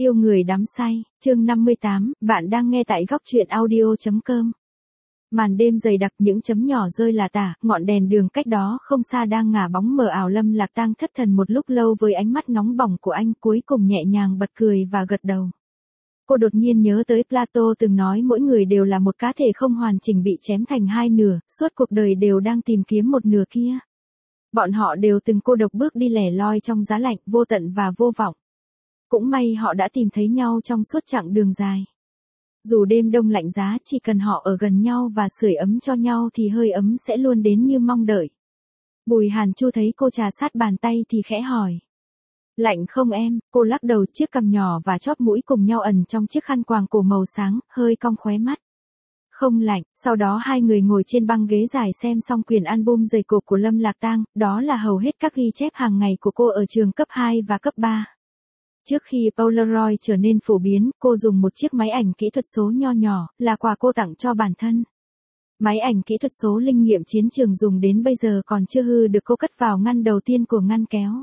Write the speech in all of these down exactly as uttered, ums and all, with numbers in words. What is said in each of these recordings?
Yêu người đắm say, chương năm mươi tám, bạn đang nghe tại góc truyện audio.com. Màn đêm dày đặc, những chấm nhỏ rơi là tả, ngọn đèn đường cách đó không xa đang ngả bóng mờ ảo. Lâm Lạc Tang thất thần một lúc lâu với ánh mắt nóng bỏng của anh, cuối cùng nhẹ nhàng bật cười và gật đầu. Cô đột nhiên nhớ tới Plato từng nói mỗi người đều là một cá thể không hoàn chỉnh bị chém thành hai nửa, suốt cuộc đời đều đang tìm kiếm một nửa kia. Bọn họ đều từng cô độc bước đi lẻ loi trong giá lạnh, vô tận và vô vọng. Cũng may họ đã tìm thấy nhau trong suốt chặng đường dài. Dù đêm đông lạnh giá, chỉ cần họ ở gần nhau và sưởi ấm cho nhau thì hơi ấm sẽ luôn đến như mong đợi. Bùi Hàn Chu thấy cô trà sát bàn tay thì khẽ hỏi. Lạnh không em? Cô lắc đầu, chiếc cằm nhỏ và chóp mũi cùng nhau ẩn trong chiếc khăn quàng cổ màu sáng, hơi cong khóe mắt. Không lạnh. Sau đó hai người ngồi trên băng ghế dài xem xong quyển album dày cộp của Lâm Lạc Tang, đó là hầu hết các ghi chép hàng ngày của cô ở trường cấp hai và cấp ba. Trước khi Polaroid trở nên phổ biến, cô dùng một chiếc máy ảnh kỹ thuật số nho nhỏ, là quà cô tặng cho bản thân. Máy ảnh kỹ thuật số linh nghiệm chiến trường dùng đến bây giờ còn chưa hư được, cô cất vào ngăn đầu tiên của ngăn kéo.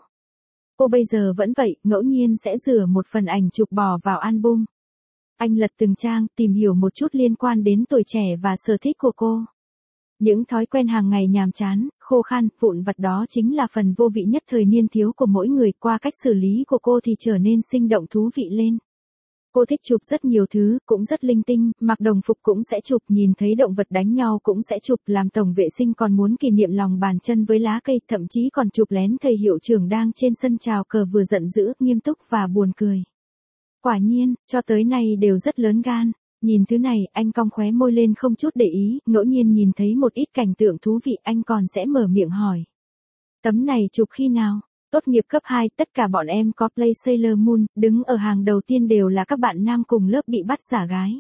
Cô bây giờ vẫn vậy, ngẫu nhiên sẽ rửa một phần ảnh chụp bỏ vào album. Anh lật từng trang, tìm hiểu một chút liên quan đến tuổi trẻ và sở thích của cô. Những thói quen hàng ngày nhàm chán, khô khan, vụn vặt đó chính là phần vô vị nhất thời niên thiếu của mỗi người, qua cách xử lý của cô thì trở nên sinh động thú vị lên. Cô thích chụp rất nhiều thứ, cũng rất linh tinh, mặc đồng phục cũng sẽ chụp, nhìn thấy động vật đánh nhau cũng sẽ chụp, làm tổng vệ sinh còn muốn kỷ niệm lòng bàn chân với lá cây, thậm chí còn chụp lén thầy hiệu trưởng đang trên sân chào cờ vừa giận dữ, nghiêm túc và buồn cười. Quả nhiên, cho tới nay đều rất lớn gan. Nhìn thứ này, anh cong khóe môi lên không chút để ý, ngẫu nhiên nhìn thấy một ít cảnh tượng thú vị anh còn sẽ mở miệng hỏi. Tấm này chụp khi nào? Tốt nghiệp cấp hai, tất cả bọn em có play Sailor Moon, đứng ở hàng đầu tiên đều là các bạn nam cùng lớp bị bắt giả gái.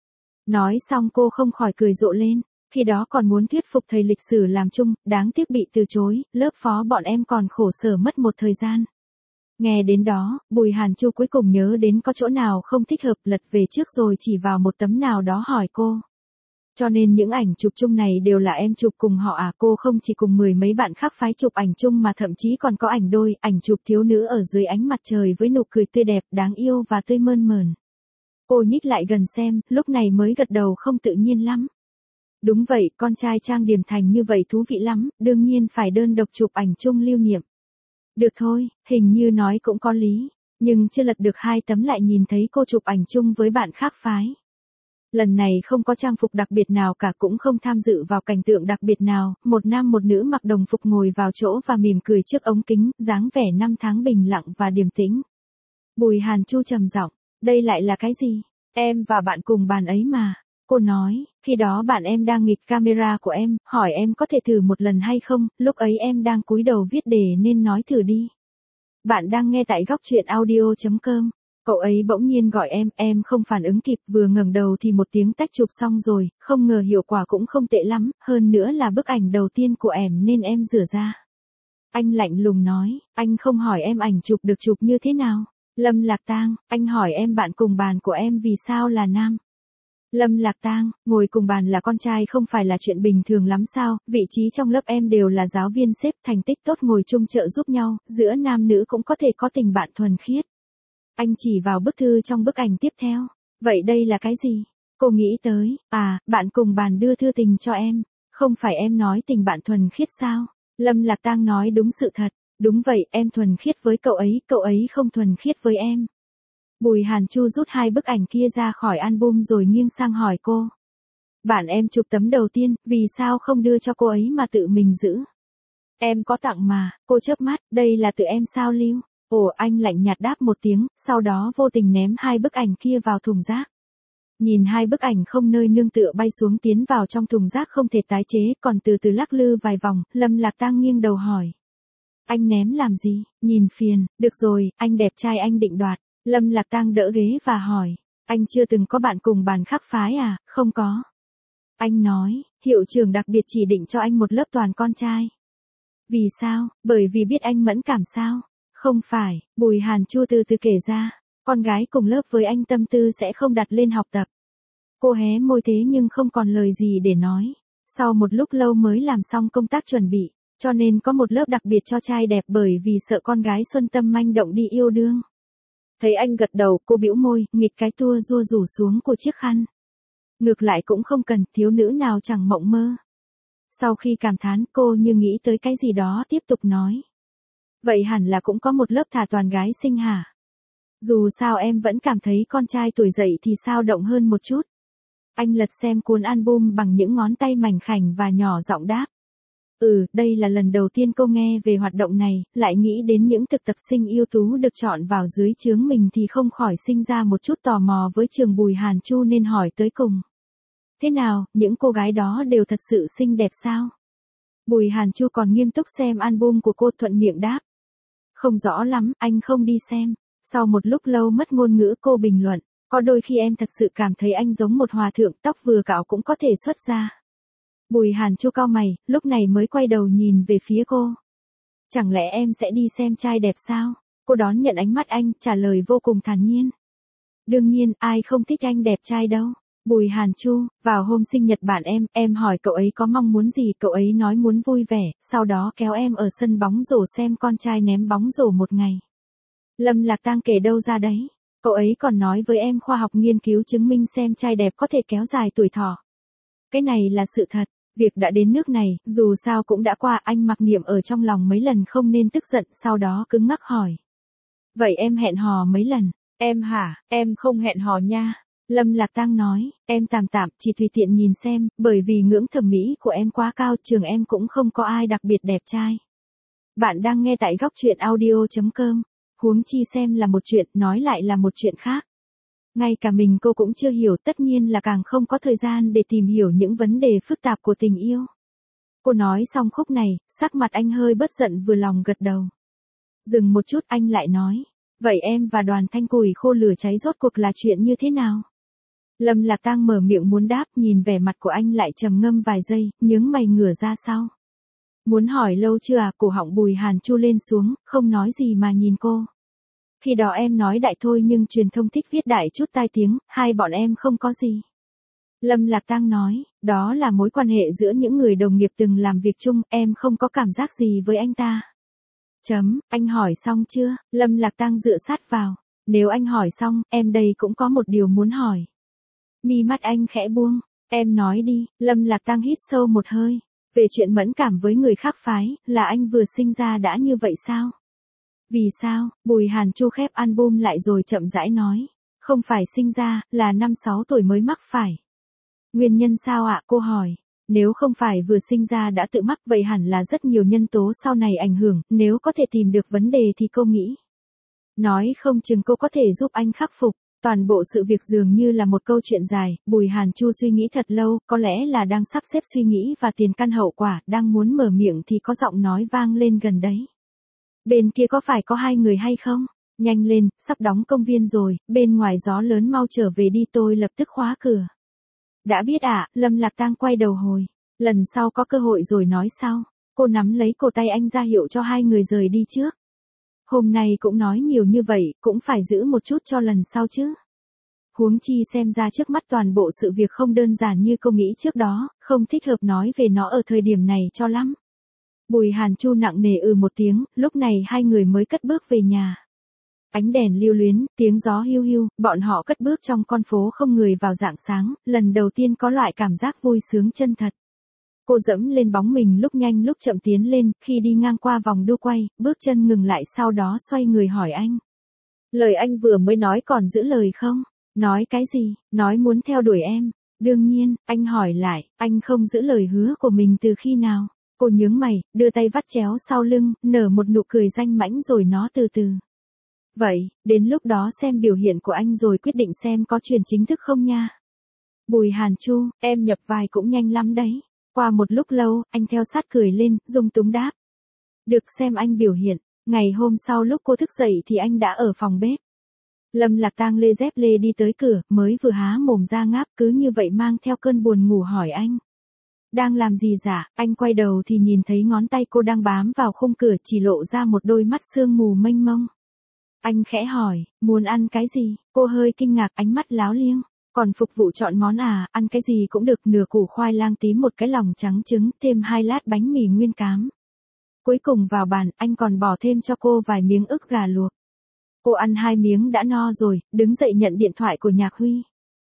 Nói xong cô không khỏi cười rộ lên, khi đó còn muốn thuyết phục thầy lịch sử làm chung, đáng tiếc bị từ chối, lớp phó bọn em còn khổ sở mất một thời gian. Nghe đến đó, Bùi Hàn Chu cuối cùng nhớ đến có chỗ nào không thích hợp, lật về trước rồi chỉ vào một tấm nào đó hỏi cô. Cho nên những ảnh chụp chung này đều là em chụp cùng họ à? Cô không chỉ cùng mười mấy bạn khác phái chụp ảnh chung mà thậm chí còn có ảnh đôi, ảnh chụp thiếu nữ ở dưới ánh mặt trời với nụ cười tươi đẹp, đáng yêu và tươi mơn mởn. Cô nhích lại gần xem, lúc này mới gật đầu không tự nhiên lắm. Đúng vậy, con trai trang điểm thành như vậy thú vị lắm, đương nhiên phải đơn độc chụp ảnh chung lưu niệm. Được thôi, hình như nói cũng có lý, nhưng chưa lật được hai tấm lại nhìn thấy cô chụp ảnh chung với bạn khác phái. Lần này không có trang phục đặc biệt nào cả, cũng không tham dự vào cảnh tượng đặc biệt nào, một nam một nữ mặc đồng phục ngồi vào chỗ và mỉm cười trước ống kính, dáng vẻ năm tháng bình lặng và điềm tĩnh. Bùi Hàn Chu trầm giọng, đây lại là cái gì? Em và bạn cùng bàn ấy mà. Cô nói, khi đó bạn em đang nghịch camera của em, hỏi em có thể thử một lần hay không, lúc ấy em đang cúi đầu viết đề nên nói thử đi. Bạn đang nghe tại góc truyện audio.com. Cậu ấy bỗng nhiên gọi em, em không phản ứng kịp, vừa ngẩng đầu thì một tiếng tách chụp xong rồi, không ngờ hiệu quả cũng không tệ lắm, hơn nữa là bức ảnh đầu tiên của em nên em rửa ra. Anh lạnh lùng nói, anh không hỏi em ảnh chụp được chụp như thế nào. Lâm Lạc Tang, anh hỏi em bạn cùng bàn của em vì sao là nam. Lâm Lạc Tang, ngồi cùng bàn là con trai không phải là chuyện bình thường lắm sao, vị trí trong lớp em đều là giáo viên xếp, thành tích tốt, ngồi chung trợ giúp nhau, giữa nam nữ cũng có thể có tình bạn thuần khiết. Anh chỉ vào bức thư trong bức ảnh tiếp theo. Vậy đây là cái gì? Cô nghĩ tới, à, bạn cùng bàn đưa thư tình cho em. Không phải em nói tình bạn thuần khiết sao? Lâm Lạc Tang nói đúng sự thật. Đúng vậy, em thuần khiết với cậu ấy, cậu ấy không thuần khiết với em. Bùi Hàn Chu rút hai bức ảnh kia ra khỏi album rồi nghiêng sang hỏi cô. Bạn em chụp tấm đầu tiên, vì sao không đưa cho cô ấy mà tự mình giữ? Em có tặng mà, cô chớp mắt, đây là tự em sao Lưu? Ồ, anh lạnh nhạt đáp một tiếng, sau đó vô tình ném hai bức ảnh kia vào thùng rác. Nhìn hai bức ảnh không nơi nương tựa bay xuống tiến vào trong thùng rác không thể tái chế, còn từ từ lắc lư vài vòng, Lâm Lạc Tang nghiêng đầu hỏi. Anh ném làm gì? Nhìn phiền, được rồi, anh đẹp trai anh định đoạt. Lâm Lạc Tang đỡ ghế và hỏi, anh chưa từng có bạn cùng bàn khác phái à? Không có. Anh nói, hiệu trưởng đặc biệt chỉ định cho anh một lớp toàn con trai. Vì sao? Bởi vì biết anh mẫn cảm sao? Không phải, Bùi Hàn Chu từ từ kể ra, con gái cùng lớp với anh tâm tư sẽ không đặt lên học tập. Cô hé môi thế nhưng không còn lời gì để nói. Sau một lúc lâu mới làm xong công tác chuẩn bị, cho nên có một lớp đặc biệt cho trai đẹp bởi vì sợ con gái xuân tâm manh động đi yêu đương. Thấy anh gật đầu, cô bĩu môi, nghịch cái tua rua rủ xuống của chiếc khăn. Ngược lại cũng không cần, thiếu nữ nào chẳng mộng mơ. Sau khi cảm thán, cô như nghĩ tới cái gì đó tiếp tục nói. Vậy hẳn là cũng có một lớp thả toàn gái xinh hả? Dù sao em vẫn cảm thấy con trai tuổi dậy thì sao động hơn một chút. Anh lật xem cuốn album bằng những ngón tay mảnh khảnh và nhỏ giọng đáp. Ừ, đây là lần đầu tiên cô nghe về hoạt động này, lại nghĩ đến những thực tập sinh ưu tú được chọn vào dưới trướng mình thì không khỏi sinh ra một chút tò mò với trường Bùi Hàn Chu nên hỏi tới cùng. Thế nào, những cô gái đó đều thật sự xinh đẹp sao? Bùi Hàn Chu còn nghiêm túc xem album của cô, thuận miệng đáp. Không rõ lắm, anh không đi xem. Sau một lúc lâu mất ngôn ngữ cô bình luận, có đôi khi em thật sự cảm thấy anh giống một hòa thượng, tóc vừa cạo cũng có thể xuất ra. Bùi Hàn Chu cau mày, lúc này mới quay đầu nhìn về phía cô. Chẳng lẽ em sẽ đi xem trai đẹp sao? Cô đón nhận ánh mắt anh, trả lời vô cùng thản nhiên. Đương nhiên, ai không thích anh đẹp trai đâu. Bùi Hàn Chu, vào hôm sinh nhật bạn em, em hỏi cậu ấy có mong muốn gì, cậu ấy nói muốn vui vẻ, sau đó kéo em ở sân bóng rổ xem con trai ném bóng rổ một ngày. Lâm Lạc Tang kể đâu ra đấy, cậu ấy còn nói với em khoa học nghiên cứu chứng minh xem trai đẹp có thể kéo dài tuổi thọ. Cái này là sự thật, việc đã đến nước này, dù sao cũng đã qua, anh mặc niệm ở trong lòng mấy lần không nên tức giận, sau đó cứng ngắc hỏi. Vậy em hẹn hò mấy lần? Em hả, em không hẹn hò nha. Lâm Lạc Tang nói, em tạm tạm, chỉ tùy tiện nhìn xem, bởi vì ngưỡng thẩm mỹ của em quá cao, trường em cũng không có ai đặc biệt đẹp trai. Bạn đang nghe tại góc truyện audio chấm com, huống chi xem là một chuyện, nói lại là một chuyện khác. Ngay cả mình cô cũng chưa hiểu, tất nhiên là càng không có thời gian để tìm hiểu những vấn đề phức tạp của tình yêu. Cô nói xong khúc này, sắc mặt anh hơi bất giận vừa lòng gật đầu. Dừng một chút anh lại nói, vậy em và Đoàn Thanh củi khô lửa cháy rốt cuộc là chuyện như thế nào? Lâm Lạc Tang mở miệng muốn đáp, nhìn vẻ mặt của anh lại trầm ngâm vài giây, nhướng mày ngửa ra sau. Muốn hỏi lâu chưa à? Cổ họng Bùi Hàn Chu lên xuống, không nói gì mà nhìn cô. Khi đó em nói đại thôi nhưng truyền thông thích viết đại chút tai tiếng, hai bọn em không có gì. Lâm Lạc Tang nói, đó là mối quan hệ giữa những người đồng nghiệp từng làm việc chung, em không có cảm giác gì với anh ta. Chấm, anh hỏi xong chưa? Lâm Lạc Tang dựa sát vào. Nếu anh hỏi xong, em đây cũng có một điều muốn hỏi. Mi mắt anh khẽ buông, em nói đi. Lâm Lạc Tang hít sâu một hơi. Về chuyện mẫn cảm với người khác phái, là anh vừa sinh ra đã như vậy sao? Vì sao? Bùi Hàn Chu khép album lại rồi chậm rãi nói. Không phải sinh ra, là năm sáu tuổi mới mắc phải. Nguyên nhân sao ạ? Cô hỏi. Nếu không phải vừa sinh ra đã tự mắc, vậy hẳn là rất nhiều nhân tố sau này ảnh hưởng, nếu có thể tìm được vấn đề thì cô nghĩ. Nói không chừng cô có thể giúp anh khắc phục. Toàn bộ sự việc dường như là một câu chuyện dài, Bùi Hàn Chu suy nghĩ thật lâu, có lẽ là đang sắp xếp suy nghĩ và tiền căn hậu quả, đang muốn mở miệng thì có giọng nói vang lên gần đấy. Bên kia có phải có hai người hay không? Nhanh lên, sắp đóng công viên rồi, bên ngoài gió lớn, mau trở về đi, tôi lập tức khóa cửa. Đã biết ạ, à, Lâm Lạc Tang quay đầu hồi. Lần sau có cơ hội rồi nói sau. Cô nắm lấy cổ tay anh ra hiệu cho hai người rời đi trước. Hôm nay cũng nói nhiều như vậy, cũng phải giữ một chút cho lần sau chứ. Huống chi xem ra trước mắt toàn bộ sự việc không đơn giản như cô nghĩ trước đó, không thích hợp nói về nó ở thời điểm này cho lắm. Bùi Hàn Chu nặng nề ừ một tiếng, lúc này hai người mới cất bước về nhà. Ánh đèn lưu luyến, tiếng gió hiu hiu, bọn họ cất bước trong con phố không người vào rạng sáng, lần đầu tiên có loại cảm giác vui sướng chân thật. Cô dẫm lên bóng mình lúc nhanh lúc chậm tiến lên, khi đi ngang qua vòng đu quay, bước chân ngừng lại sau đó xoay người hỏi anh. Lời anh vừa mới nói còn giữ lời không? Nói cái gì? Nói muốn theo đuổi em. Đương nhiên, anh hỏi lại, anh không giữ lời hứa của mình từ khi nào? Cô nhướng mày, đưa tay vắt chéo sau lưng, nở một nụ cười danh mãnh rồi nó từ từ. Vậy, đến lúc đó xem biểu hiện của anh rồi quyết định xem có truyền chính thức không nha. Bùi Hàn Chu, em nhập vai cũng nhanh lắm đấy. Qua một lúc lâu, anh theo sát cười lên, dung túng đáp. Được xem anh biểu hiện. Ngày hôm sau lúc cô thức dậy thì anh đã ở phòng bếp. Lâm Lạc Tang lê dép lê đi tới cửa, mới vừa há mồm ra ngáp, cứ như vậy mang theo cơn buồn ngủ hỏi anh. Đang làm gì dạ? Anh quay đầu thì nhìn thấy ngón tay cô đang bám vào khung cửa, chỉ lộ ra một đôi mắt sương mù mênh mông. Anh khẽ hỏi, muốn ăn cái gì? Cô hơi kinh ngạc, ánh mắt láo liếng. Còn phục vụ chọn món à, ăn cái gì cũng được, nửa củ khoai lang tím, một cái lòng trắng trứng, thêm hai lát bánh mì nguyên cám. Cuối cùng vào bàn, anh còn bỏ thêm cho cô vài miếng ức gà luộc. Cô ăn hai miếng đã no rồi, đứng dậy nhận điện thoại của Nhạc Huy.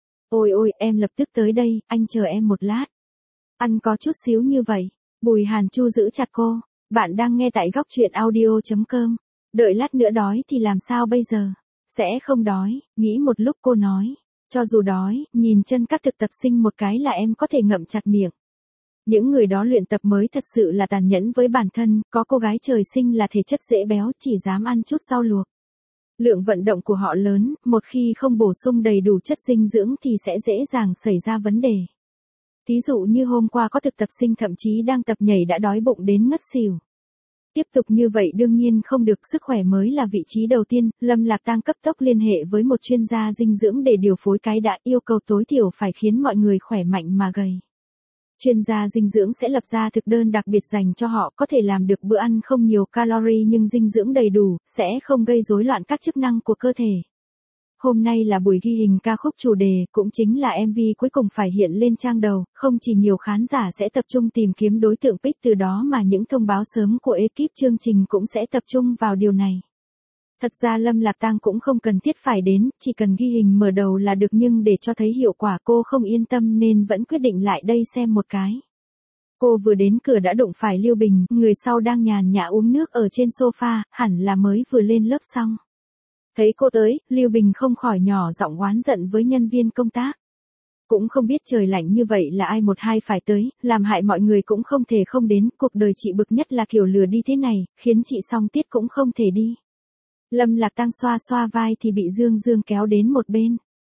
Ôi ôi, em lập tức tới đây, anh chờ em một lát. Ăn có chút xíu như vậy. Bùi Hàn Chu giữ chặt cô. Bạn đang nghe tại góc truyện audio.com. Đợi lát nữa đói thì làm sao bây giờ? Sẽ không đói, nghĩ một lúc cô nói. Cho dù đói, nhìn chân các thực tập sinh một cái là em có thể ngậm chặt miệng. Những người đó luyện tập mới thật sự là tàn nhẫn với bản thân, có cô gái trời sinh là thể chất dễ béo chỉ dám ăn chút rau luộc. Lượng vận động của họ lớn, một khi không bổ sung đầy đủ chất dinh dưỡng thì sẽ dễ dàng xảy ra vấn đề. Thí dụ như hôm qua có thực tập sinh thậm chí đang tập nhảy đã đói bụng đến ngất xỉu. Tiếp tục như vậy đương nhiên không được, sức khỏe mới là vị trí đầu tiên. Lâm Lạc Tang cấp tốc liên hệ với một chuyên gia dinh dưỡng để điều phối cái đã, yêu cầu tối thiểu phải khiến mọi người khỏe mạnh mà gầy. Chuyên gia dinh dưỡng sẽ lập ra thực đơn đặc biệt dành cho họ, có thể làm được bữa ăn không nhiều calorie nhưng dinh dưỡng đầy đủ, sẽ không gây rối loạn các chức năng của cơ thể. Hôm nay là buổi ghi hình ca khúc chủ đề, cũng chính là em vê cuối cùng phải hiện lên trang đầu, không chỉ nhiều khán giả sẽ tập trung tìm kiếm đối tượng pick từ đó mà những thông báo sớm của ekip chương trình cũng sẽ tập trung vào điều này. Thật ra Lâm Lạc Tang cũng không cần thiết phải đến, chỉ cần ghi hình mở đầu là được, nhưng để cho thấy hiệu quả cô không yên tâm nên vẫn quyết định lại đây xem một cái. Cô vừa đến cửa đã đụng phải Lưu Bình, người sau đang nhàn nhã uống nước ở trên sofa, hẳn là mới vừa lên lớp xong. Thấy cô tới, Lưu Bình không khỏi nhỏ giọng oán giận với nhân viên công tác. Cũng không biết trời lạnh như vậy là ai một hai phải tới, làm hại mọi người cũng không thể không đến, cuộc đời chị bực nhất là kiểu lừa đi thế này, khiến chị song tiết cũng không thể đi. Lâm Lạc Tang xoa xoa vai thì bị Dương Dương kéo đến một bên.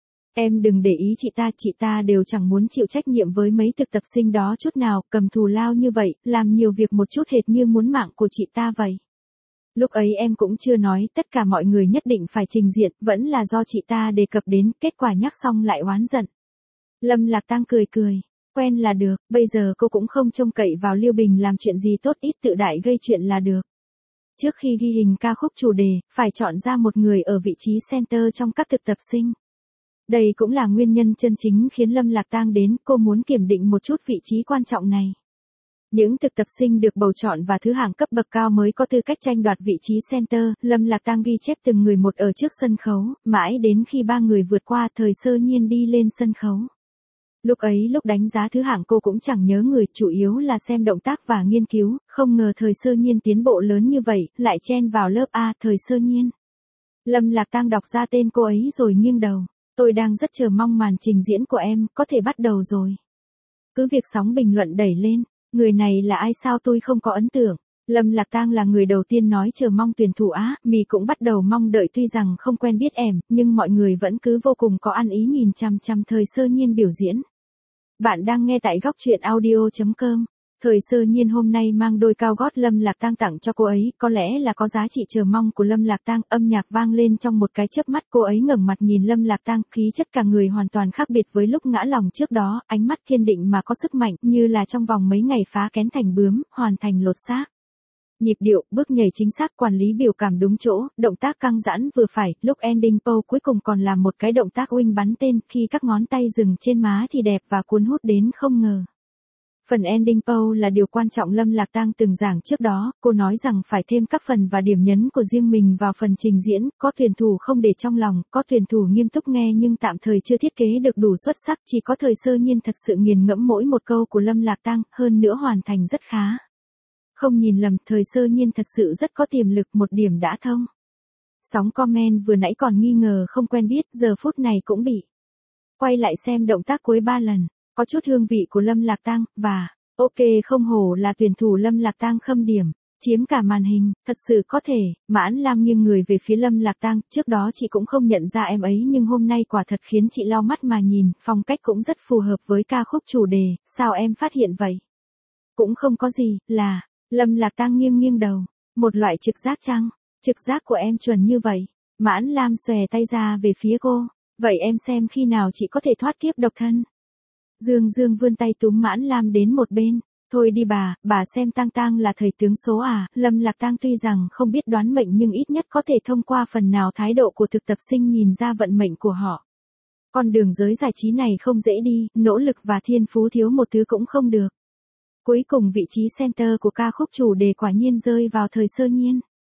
Em đừng để ý chị ta, chị ta đều chẳng muốn chịu trách nhiệm với mấy thực tập sinh đó chút nào, cầm thù lao như vậy, làm nhiều việc một chút hệt như muốn mạng của chị ta vậy. Lúc ấy em cũng chưa nói tất cả mọi người nhất định phải trình diện, vẫn là do chị ta đề cập đến, kết quả nhắc xong lại oán giận. Lâm Lạc Tang cười cười, quen là được, bây giờ cô cũng không trông cậy vào Lưu Bình làm chuyện gì tốt, ít tự đại gây chuyện là được. Trước khi ghi hình ca khúc chủ đề, phải chọn ra một người ở vị trí center trong các thực tập sinh. Đây cũng là nguyên nhân chân chính khiến Lâm Lạc Tang đến, cô muốn kiểm định một chút vị trí quan trọng này. Những thực tập sinh được bầu chọn và thứ hạng cấp bậc cao mới có tư cách tranh đoạt vị trí center. Lâm Lạc Tang ghi chép từng người một ở trước sân khấu, mãi đến khi ba người vượt qua, Thời Sơ Nhiên đi lên sân khấu. Lúc ấy lúc đánh giá thứ hạng cô cũng chẳng nhớ người, chủ yếu là xem động tác và nghiên cứu, không ngờ Thời Sơ Nhiên tiến bộ lớn như vậy, lại chen vào lớp A. Thời Sơ Nhiên. Lâm Lạc Tang đọc ra tên cô ấy rồi nghiêng đầu. Tôi đang rất chờ mong màn trình diễn của em, có thể bắt đầu rồi. Cứ việc sóng bình luận đẩy lên. Người này là ai sao tôi không có ấn tượng. Lâm Lạc Tang là người đầu tiên nói chờ mong tuyển thủ Á, Mì cũng bắt đầu mong đợi, tuy rằng không quen biết em, nhưng mọi người vẫn cứ vô cùng có ăn ý nhìn chằm chằm Thời Sơ Nhiên biểu diễn. Bạn đang nghe tại góc truyện audio.com. Thời Sơ Nhiên hôm nay mang đôi cao gót Lâm Lạc Tang tặng cho cô ấy, có lẽ là có giá trị chờ mong của Lâm Lạc Tang. Âm nhạc vang lên trong một cái chớp mắt, cô ấy ngẩng mặt nhìn Lâm Lạc Tang, khí chất cả người hoàn toàn khác biệt với lúc ngã lòng trước đó, ánh mắt kiên định mà có sức mạnh, như là trong vòng mấy ngày phá kén thành bướm, hoàn thành lột xác. Nhịp điệu, bước nhảy chính xác, quản lý biểu cảm đúng chỗ, động tác căng giãn vừa phải, lúc ending pose cuối cùng còn làm một cái động tác wing bắn tên, khi các ngón tay dừng trên má thì đẹp và cuốn hút đến không ngờ. Phần ending pose là điều quan trọng Lâm Lạc Tang từng giảng trước đó, cô nói rằng phải thêm các phần và điểm nhấn của riêng mình vào phần trình diễn, có tuyển thủ không để trong lòng, có tuyển thủ nghiêm túc nghe nhưng tạm thời chưa thiết kế được đủ xuất sắc, chỉ có Thời Sơ Nhiên thật sự nghiền ngẫm mỗi một câu của Lâm Lạc Tang, hơn nữa hoàn thành rất khá. Không nhìn lầm, Thời Sơ Nhiên thật sự rất có tiềm lực, một điểm đã thông. Sóng comment vừa nãy còn nghi ngờ không quen biết, giờ phút này cũng bị. Quay lại xem động tác cuối ba lần. Có chút hương vị của Lâm Lạc Tang, và, ok không hổ là tuyển thủ Lâm Lạc Tang khâm điểm, chiếm cả màn hình, thật sự có thể. Mãn Lam nghiêng người về phía Lâm Lạc Tang, trước đó chị cũng không nhận ra em ấy nhưng hôm nay quả thật khiến chị lau mắt mà nhìn, phong cách cũng rất phù hợp với ca khúc chủ đề, sao em phát hiện vậy? Cũng không có gì, là, Lâm Lạc Tang nghiêng nghiêng đầu, một loại trực giác chăng? Trực giác của em chuẩn như vậy. Mãn Lam xòe tay ra về phía cô, vậy em xem khi nào chị có thể thoát kiếp độc thân. Dương Dương vươn tay túm Mãn Lam đến một bên. Thôi đi bà, bà xem Tang Tang là thầy tướng số à. Lâm Lạc Tang tuy rằng không biết đoán mệnh nhưng ít nhất có thể thông qua phần nào thái độ của thực tập sinh nhìn ra vận mệnh của họ. Con đường giới giải trí này không dễ đi, nỗ lực và thiên phú thiếu một thứ cũng không được. Cuối cùng vị trí center của ca khúc chủ đề quả nhiên rơi vào Thời Sơ Nhiên.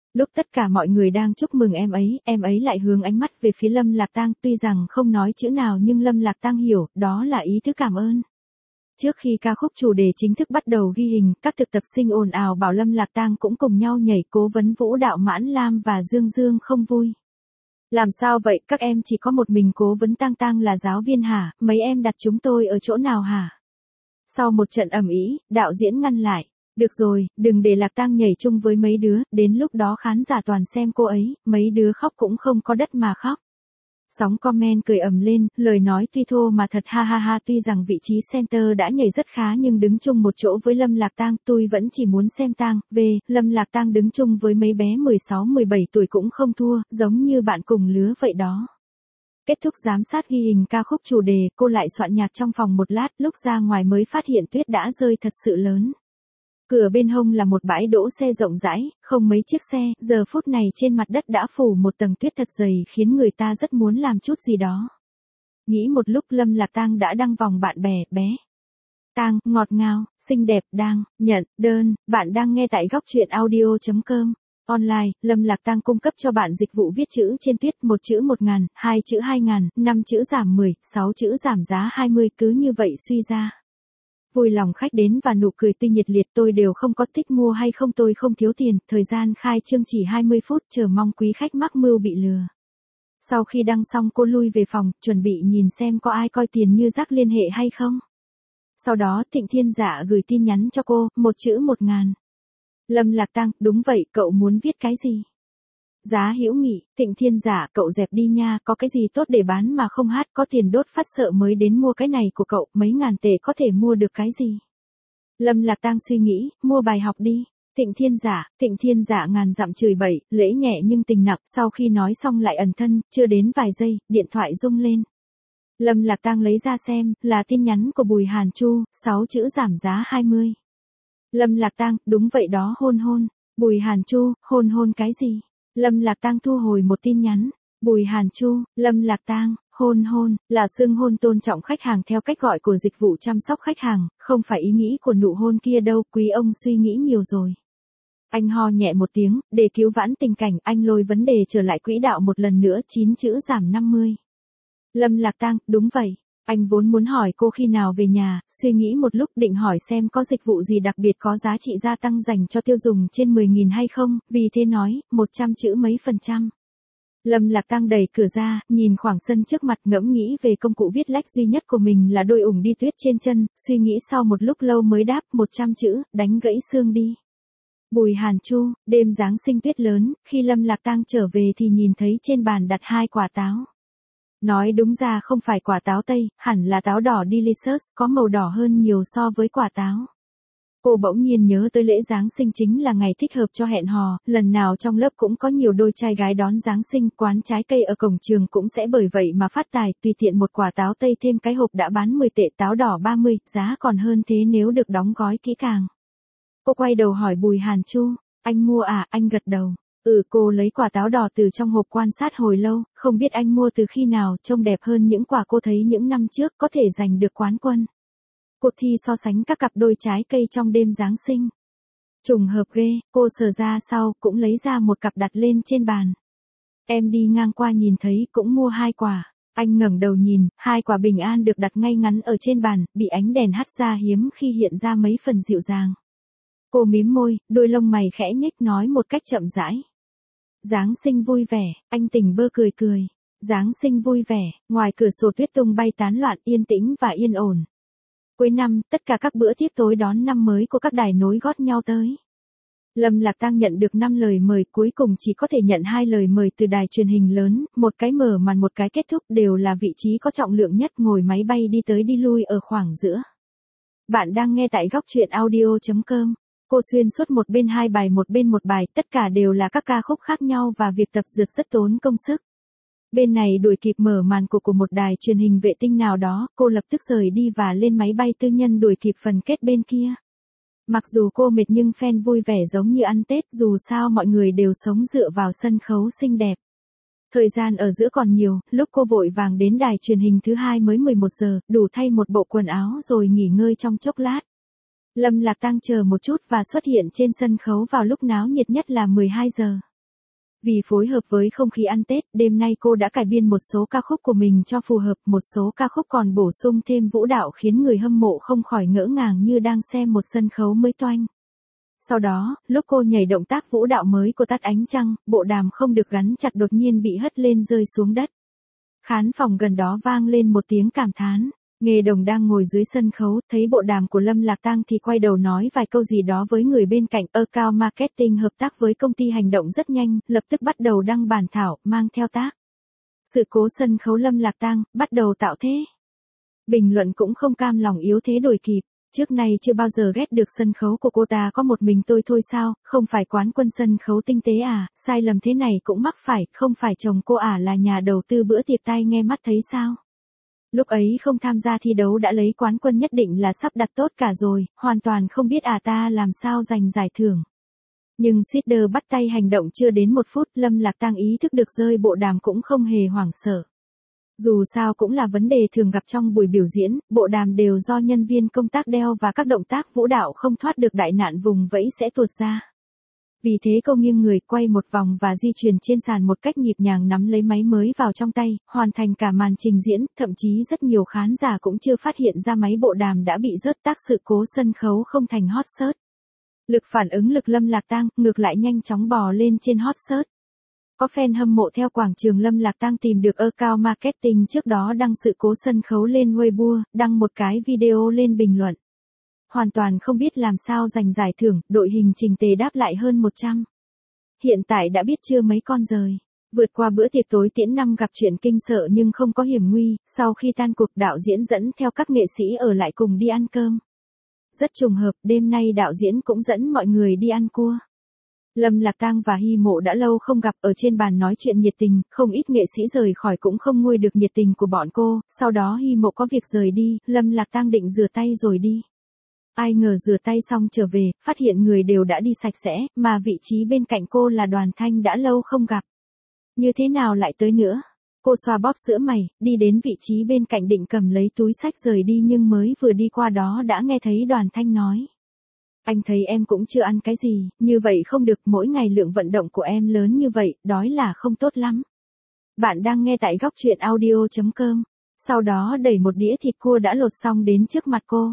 Lúc tất cả mọi người đang chúc mừng em ấy, em ấy lại hướng ánh mắt về phía Lâm Lạc Tang, tuy rằng không nói chữ nào nhưng Lâm Lạc Tang hiểu, đó là ý tứ cảm ơn. Trước khi ca khúc chủ đề chính thức bắt đầu ghi hình, các thực tập sinh ồn ào bảo Lâm Lạc Tang cũng cùng nhau nhảy. Cố vấn vũ đạo Mãn Lam và Dương Dương không vui. Làm sao vậy, các em chỉ có một mình Cố vấn Tang Tang là giáo viên hả, mấy em đặt chúng tôi ở chỗ nào hả? Sau một trận ầm ĩ, đạo diễn ngăn lại. Được rồi, đừng để Lạc Tang nhảy chung với mấy đứa, đến lúc đó khán giả toàn xem cô ấy, mấy đứa khóc cũng không có đất mà khóc. Sóng comment cười ầm lên, lời nói tuy thô mà thật ha ha ha, tuy rằng vị trí center đã nhảy rất khá nhưng đứng chung một chỗ với Lâm Lạc Tang, tôi vẫn chỉ muốn xem tang, về, Lâm Lạc Tang đứng chung với mấy bé mười sáu mười bảy tuổi cũng không thua, giống như bạn cùng lứa vậy đó. Kết thúc giám sát ghi hình ca khúc chủ đề, cô lại soạn nhạc trong phòng một lát, lúc ra ngoài mới phát hiện tuyết đã rơi thật sự lớn. Cửa bên hông là một bãi đỗ xe rộng rãi, không mấy chiếc xe, giờ phút này trên mặt đất đã phủ một tầng tuyết thật dày khiến người ta rất muốn làm chút gì đó. Nghĩ một lúc Lâm Lạc Tang đã đăng vòng bạn bè, bé. Tang, ngọt ngào, xinh đẹp, đang, nhận, đơn, bạn đang nghe tại góc truyện audio chấm com. Online, Lâm Lạc Tang cung cấp cho bạn dịch vụ viết chữ trên tuyết, một chữ một ngàn, hai chữ hai ngàn, năm chữ giảm mười, sáu chữ giảm giá hai mươi, cứ như vậy suy ra. Vui lòng khách đến và nụ cười tươi nhiệt liệt, tôi đều không có thích mua hay không, tôi không thiếu tiền, thời gian khai trương chỉ hai mươi phút, chờ mong quý khách mắc mưu bị lừa. Sau khi đăng xong cô lui về phòng, chuẩn bị nhìn xem có ai coi tiền như rác liên hệ hay không. Sau đó Thịnh Thiên Dạ gửi tin nhắn cho cô, một chữ một ngàn. Lâm Lạc Tang, đúng vậy, cậu muốn viết cái gì? Giá hữu nghị, Thịnh Thiên Dạ, cậu dẹp đi nha, có cái gì tốt để bán mà không hát, có tiền đốt phát sợ mới đến mua cái này của cậu, mấy ngàn tệ có thể mua được cái gì? Lâm Lạc Tang suy nghĩ, mua bài học đi. Thịnh Thiên Dạ, Thịnh Thiên Dạ ngàn dặm chửi bậy, lễ nhẹ nhưng tình nặng, sau khi nói xong lại ẩn thân, chưa đến vài giây, điện thoại rung lên. Lâm Lạc Tang lấy ra xem, là tin nhắn của Bùi Hàn Chu, sáu chữ giảm giá hai mươi. Lâm Lạc Tang, đúng vậy đó, hôn hôn. Bùi Hàn Chu, hôn hôn cái gì? Lâm Lạc Tang thu hồi một tin nhắn. Bùi Hàn Chu, Lâm Lạc Tang, hôn hôn, là xưng hôn tôn trọng khách hàng theo cách gọi của dịch vụ chăm sóc khách hàng, không phải ý nghĩ của nụ hôn kia đâu, quý ông suy nghĩ nhiều rồi. Anh ho nhẹ một tiếng, để cứu vãn tình cảnh, anh lôi vấn đề trở lại quỹ đạo một lần nữa, chín chữ giảm năm mươi. Lâm Lạc Tang, đúng vậy. Anh vốn muốn hỏi cô khi nào về nhà, suy nghĩ một lúc định hỏi xem có dịch vụ gì đặc biệt có giá trị gia tăng dành cho tiêu dùng trên mười nghìn hay không, vì thế nói, một trăm chữ mấy phần trăm. Lâm Lạc Tang đẩy cửa ra, nhìn khoảng sân trước mặt, ngẫm nghĩ về công cụ viết lách duy nhất của mình là đôi ủng đi tuyết trên chân, suy nghĩ sau một lúc lâu mới đáp, một trăm chữ, đánh gãy xương đi. Bùi Hàn Chu, đêm Giáng sinh tuyết lớn, khi Lâm Lạc Tang trở về thì nhìn thấy trên bàn đặt hai quả táo. Nói đúng ra không phải quả táo Tây, hẳn là táo đỏ Delicious, có màu đỏ hơn nhiều so với quả táo. Cô bỗng nhiên nhớ tới lễ Giáng sinh chính là ngày thích hợp cho hẹn hò, lần nào trong lớp cũng có nhiều đôi trai gái đón Giáng sinh, quán trái cây ở cổng trường cũng sẽ bởi vậy mà phát tài, tùy tiện một quả táo Tây thêm cái hộp đã bán mười tệ, táo đỏ ba mươi, giá còn hơn thế nếu được đóng gói kỹ càng. Cô quay đầu hỏi Bùi Hàn Chu, anh mua à, anh gật đầu. Ừ, cô lấy quả táo đỏ từ trong hộp quan sát hồi lâu, không biết anh mua từ khi nào, trông đẹp hơn những quả cô thấy những năm trước, có thể giành được quán quân. Cuộc thi so sánh các cặp đôi trái cây trong đêm Giáng sinh. Trùng hợp ghê, cô sờ ra sau, cũng lấy ra một cặp đặt lên trên bàn. Em đi ngang qua nhìn thấy, cũng mua hai quả. Anh ngẩng đầu nhìn, hai quả bình an được đặt ngay ngắn ở trên bàn, bị ánh đèn hắt ra hiếm khi hiện ra mấy phần dịu dàng. Cô mím môi, đôi lông mày khẽ nhếch nói một cách chậm rãi. Giáng sinh vui vẻ, anh tỉnh bơ cười cười. Giáng sinh vui vẻ, ngoài cửa sổ tuyết tung bay tán loạn, yên tĩnh và yên ổn. Cuối năm, tất cả các bữa tiếp tối đón năm mới của các đài nối gót nhau tới. Lâm Lạc Tang nhận được năm lời mời, cuối cùng chỉ có thể nhận hai lời mời từ đài truyền hình lớn, một cái mở màn một cái kết thúc, đều là vị trí có trọng lượng nhất, ngồi máy bay đi tới đi lui ở khoảng giữa. Bạn đang nghe tại góc truyện audio chấm com. Cô xuyên suốt một bên hai bài một bên một bài, tất cả đều là các ca khúc khác nhau và việc tập dượt rất tốn công sức. Bên này đuổi kịp mở màn của của một đài truyền hình vệ tinh nào đó, cô lập tức rời đi và lên máy bay tư nhân đuổi kịp phần kết bên kia. Mặc dù cô mệt nhưng fan vui vẻ giống như ăn Tết, dù sao mọi người đều sống dựa vào sân khấu xinh đẹp. Thời gian ở giữa còn nhiều, lúc cô vội vàng đến đài truyền hình thứ hai mới mười một giờ, đủ thay một bộ quần áo rồi nghỉ ngơi trong chốc lát. Lâm Lạc Tang chờ một chút và xuất hiện trên sân khấu vào lúc náo nhiệt nhất là mười hai giờ. Vì phối hợp với không khí ăn Tết, đêm nay cô đã cải biên một số ca khúc của mình cho phù hợp, một số ca khúc còn bổ sung thêm vũ đạo khiến người hâm mộ không khỏi ngỡ ngàng như đang xem một sân khấu mới toanh. Sau đó, lúc cô nhảy động tác vũ đạo mới của Tắt Ánh Trăng, bộ đàm không được gắn chặt đột nhiên bị hất lên rơi xuống đất. Khán phòng gần đó vang lên một tiếng cảm thán. Nghê Đồng đang ngồi dưới sân khấu, thấy bộ đàm của Lâm Lạc Tang thì quay đầu nói vài câu gì đó với người bên cạnh. Ơ Cao Marketing hợp tác với công ty hành động rất nhanh, lập tức bắt đầu đăng bản thảo, mang theo tác. Sự cố sân khấu Lâm Lạc Tang, bắt đầu tạo thế. Bình luận cũng không cam lòng yếu thế đuổi kịp. Trước nay chưa bao giờ ghét được sân khấu của cô ta, có một mình tôi thôi sao, không phải quán quân sân khấu tinh tế à, sai lầm thế này cũng mắc phải, không phải chồng cô à là nhà đầu tư bữa tiệc tai nghe mắt thấy sao. Lúc ấy không tham gia thi đấu đã lấy quán quân nhất định là sắp đặt tốt cả rồi, hoàn toàn không biết à ta làm sao giành giải thưởng. Nhưng Sider bắt tay hành động chưa đến một phút, Lâm Lạc Tang ý thức được rơi bộ đàm cũng không hề hoảng sợ. Dù sao cũng là vấn đề thường gặp trong buổi biểu diễn, bộ đàm đều do nhân viên công tác đeo và các động tác vũ đạo không thoát được đại nạn vùng vẫy sẽ tuột ra. Vì thế cô nghiêng người quay một vòng và di chuyển trên sàn một cách nhịp nhàng nắm lấy máy mới vào trong tay, hoàn thành cả màn trình diễn, thậm chí rất nhiều khán giả cũng chưa phát hiện ra máy bộ đàm đã bị rớt, tác sự cố sân khấu không thành hot search. Lực phản ứng lực Lâm Lạc Tang ngược lại nhanh chóng bò lên trên hot search. Có fan hâm mộ theo quảng trường Lâm Lạc Tang tìm được Ơ Cao Marketing trước đó đăng sự cố sân khấu lên Weibo, đăng một cái video lên bình luận. Hoàn toàn không biết làm sao giành giải thưởng, đội hình trình tề đáp lại hơn một trăm. Hiện tại đã biết chưa mấy con rời. Vượt qua bữa tiệc tối tiễn năm gặp chuyện kinh sợ nhưng không có hiểm nguy, sau khi tan cuộc đạo diễn dẫn theo các nghệ sĩ ở lại cùng đi ăn cơm. Rất trùng hợp, đêm nay đạo diễn cũng dẫn mọi người đi ăn cua. Lâm Lạc Tang và Hy Mộ đã lâu không gặp, ở trên bàn nói chuyện nhiệt tình, không ít nghệ sĩ rời khỏi cũng không nguôi được nhiệt tình của bọn cô, sau đó Hy Mộ có việc rời đi, Lâm Lạc Tang định rửa tay rồi đi. Ai ngờ rửa tay xong trở về, phát hiện người đều đã đi sạch sẽ, mà vị trí bên cạnh cô là Đoàn Thanh đã lâu không gặp. Như thế nào lại tới nữa? Cô xoa bóp giữa mày, đi đến vị trí bên cạnh định cầm lấy túi xách rời đi nhưng mới vừa đi qua đó đã nghe thấy Đoàn Thanh nói. Anh thấy em cũng chưa ăn cái gì, như vậy không được, mỗi ngày lượng vận động của em lớn như vậy, đói là không tốt lắm. Bạn đang nghe tại góc truyện audio chấm com. Sau đó đẩy một đĩa thịt cua đã lột xong đến trước mặt cô.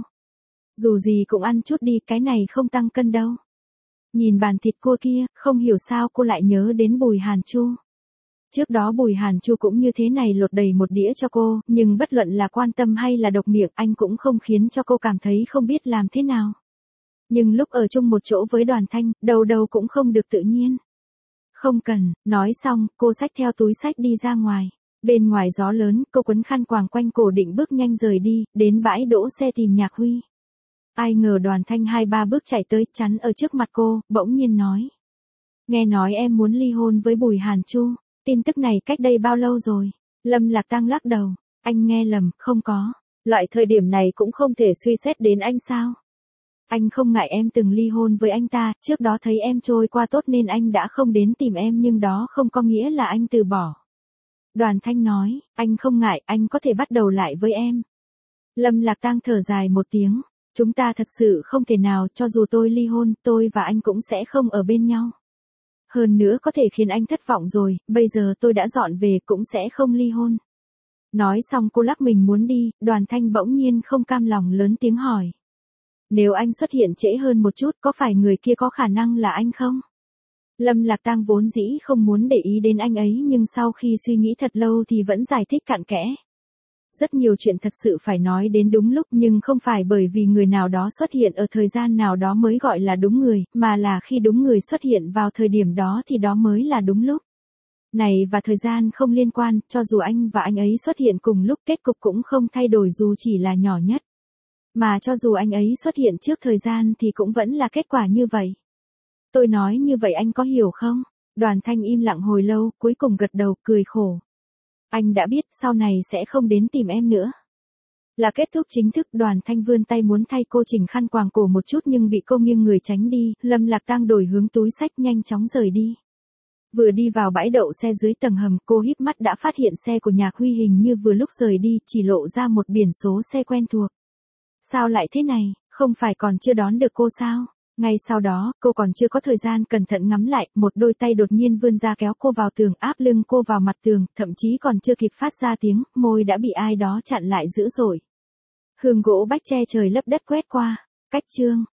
Dù gì cũng ăn chút đi, cái này không tăng cân đâu. Nhìn bàn thịt cua kia, không hiểu sao cô lại nhớ đến Bùi Hàn Chu. Trước đó Bùi Hàn Chu cũng như thế này lột đầy một đĩa cho cô, nhưng bất luận là quan tâm hay là độc miệng anh cũng không khiến cho cô cảm thấy không biết làm thế nào. Nhưng lúc ở chung một chỗ với Đoàn Thanh, đầu đầu cũng không được tự nhiên. Không cần, nói xong, cô xách theo túi xách đi ra ngoài. Bên ngoài gió lớn, cô quấn khăn quàng quanh cổ định bước nhanh rời đi, đến bãi đỗ xe tìm Nhạc Huy. Ai ngờ Đoàn Thanh hai ba bước chạy tới, chắn ở trước mặt cô, bỗng nhiên nói. Nghe nói em muốn ly hôn với Bùi Hàn Chu, tin tức này cách đây bao lâu rồi? Lâm Lạc Tang lắc đầu, anh nghe lầm, không có. Loại thời điểm này cũng không thể suy xét đến anh sao? Anh không ngại em từng ly hôn với anh ta, trước đó thấy em trôi qua tốt nên anh đã không đến tìm em nhưng đó không có nghĩa là anh từ bỏ. Đoàn Thanh nói, anh không ngại, anh có thể bắt đầu lại với em. Lâm Lạc Tang thở dài một tiếng, chúng ta thật sự không thể nào, cho dù tôi ly hôn, tôi và anh cũng sẽ không ở bên nhau. Hơn nữa có thể khiến anh thất vọng rồi, bây giờ tôi đã dọn về cũng sẽ không ly hôn. Nói xong cô lắc mình muốn đi, Đoàn Thanh bỗng nhiên không cam lòng lớn tiếng hỏi. Nếu anh xuất hiện trễ hơn một chút, có phải người kia có khả năng là anh không? Lâm Lạc Tang vốn dĩ không muốn để ý đến anh ấy nhưng sau khi suy nghĩ thật lâu thì vẫn giải thích cặn kẽ. Rất nhiều chuyện thật sự phải nói đến đúng lúc nhưng không phải bởi vì người nào đó xuất hiện ở thời gian nào đó mới gọi là đúng người, mà là khi đúng người xuất hiện vào thời điểm đó thì đó mới là đúng lúc. Này và thời gian không liên quan, cho dù anh và anh ấy xuất hiện cùng lúc kết cục cũng không thay đổi dù chỉ là nhỏ nhất. Mà cho dù anh ấy xuất hiện trước thời gian thì cũng vẫn là kết quả như vậy. Tôi nói như vậy anh có hiểu không? Đoàn Thanh im lặng hồi lâu, cuối cùng gật đầu, cười khổ. Anh đã biết, sau này sẽ không đến tìm em nữa. Là kết thúc chính thức, Đoàn Thanh vươn tay muốn thay cô chỉnh khăn quàng cổ một chút nhưng bị cô nghiêng người tránh đi, Lâm Lạc Tang đổi hướng túi xách nhanh chóng rời đi. Vừa đi vào bãi đậu xe dưới tầng hầm, cô híp mắt đã phát hiện xe của Nhạc Huy hình như vừa lúc rời đi, chỉ lộ ra một biển số xe quen thuộc. Sao lại thế này, không phải còn chưa đón được cô sao? Ngay sau đó, cô còn chưa có thời gian cẩn thận ngắm lại, một đôi tay đột nhiên vươn ra kéo cô vào tường, áp lưng cô vào mặt tường, thậm chí còn chưa kịp phát ra tiếng, môi đã bị ai đó chặn lại dữ dội. Hương gỗ bách che trời lấp đất quét qua. Cách chương